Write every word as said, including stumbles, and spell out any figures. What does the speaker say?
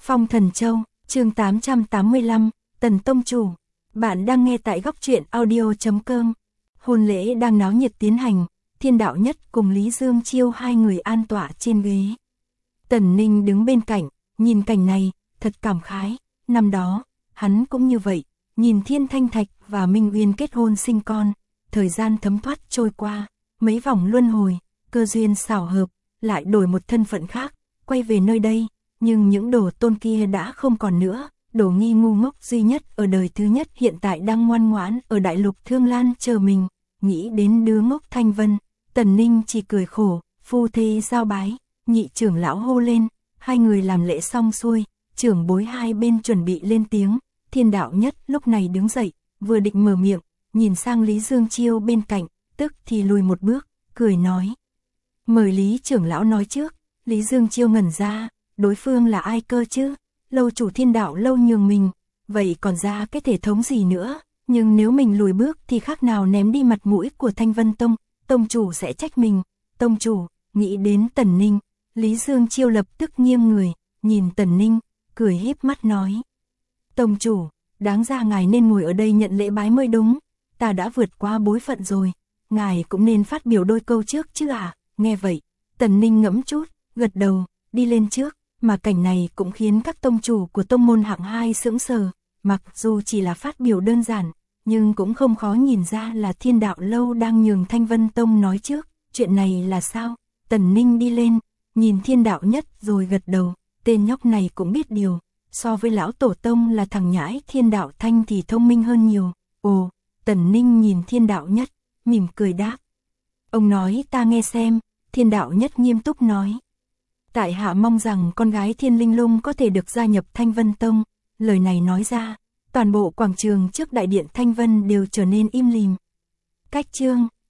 Phong Thần Châu, chương tám trăm tám mươi lăm, Tần Tông Chủ. Bạn đang nghe tại góc truyện audio chấm com. Hôn lễ đang náo nhiệt tiến hành, Thiên Đạo Nhất cùng Lý Dương Chiêu hai người an tọa trên ghế. Tần Ninh đứng bên cạnh, nhìn cảnh này, thật cảm khái. Năm đó, hắn cũng như vậy, nhìn Thiên Thanh Thạch và Minh Uyên kết hôn sinh con. Thời gian thấm thoát trôi qua, mấy vòng luân hồi, cơ duyên xảo hợp, lại đổi một thân phận khác, quay về nơi đây. Nhưng những đồ tôn kia đã không còn nữa, đồ nghi ngu ngốc duy nhất ở đời thứ nhất hiện tại đang ngoan ngoãn ở đại lục Thương Lan chờ mình. Nghĩ đến đứa ngốc Thanh Vân, Tần Ninh chỉ cười khổ, phu thê giao bái, nhị trưởng lão hô lên, hai người làm lễ xong xuôi, trưởng bối hai bên chuẩn bị lên tiếng. Thiên Đạo Nhất lúc này đứng dậy, vừa định mở miệng, nhìn sang Lý Dương Chiêu bên cạnh, tức thì lùi một bước, cười nói. Mời Lý trưởng lão nói trước. Lý Dương Chiêu ngẩn ra, đối phương là ai cơ chứ? Lâu chủ Thiên Đạo lâu nhường mình, vậy còn ra cái thể thống gì nữa? Nhưng nếu mình lùi bước thì khác nào ném đi mặt mũi của Thanh Vân Tông, tông chủ sẽ trách mình. Tông chủ, nghĩ đến Tần Ninh, Lý Dương Chiêu lập tức nghiêng người, nhìn Tần Ninh, cười híp mắt nói. Tông chủ, đáng ra ngài nên ngồi ở đây nhận lễ bái mới đúng, ta đã vượt qua bối phận rồi, ngài cũng nên phát biểu đôi câu trước chứ à? Nghe vậy, Tần Ninh ngẫm chút, gật đầu, đi lên trước, mà cảnh này cũng khiến các tông chủ của tông môn hạng hai sững sờ, mặc dù chỉ là phát biểu đơn giản, nhưng cũng không khó nhìn ra là Thiên Đạo lâu đang nhường Thanh Vân Tông nói trước. Chuyện này là sao? Tần Ninh đi lên, nhìn Thiên Đạo Nhất rồi gật đầu, tên nhóc này cũng biết điều, so với lão tổ tông là thằng nhãi Thiên Đạo Thanh thì thông minh hơn nhiều. Ồ, Tần Ninh nhìn Thiên Đạo Nhất, mỉm cười đáp. Ông nói ta nghe xem. Thiên Đạo Nhất nghiêm túc nói. Tại hạ mong rằng con gái Thiên Linh Lung có thể được gia nhập Thanh Vân Tông. Lời này nói ra, toàn bộ quảng trường trước đại điện Thanh Vân đều trở nên im lìm. Cách chương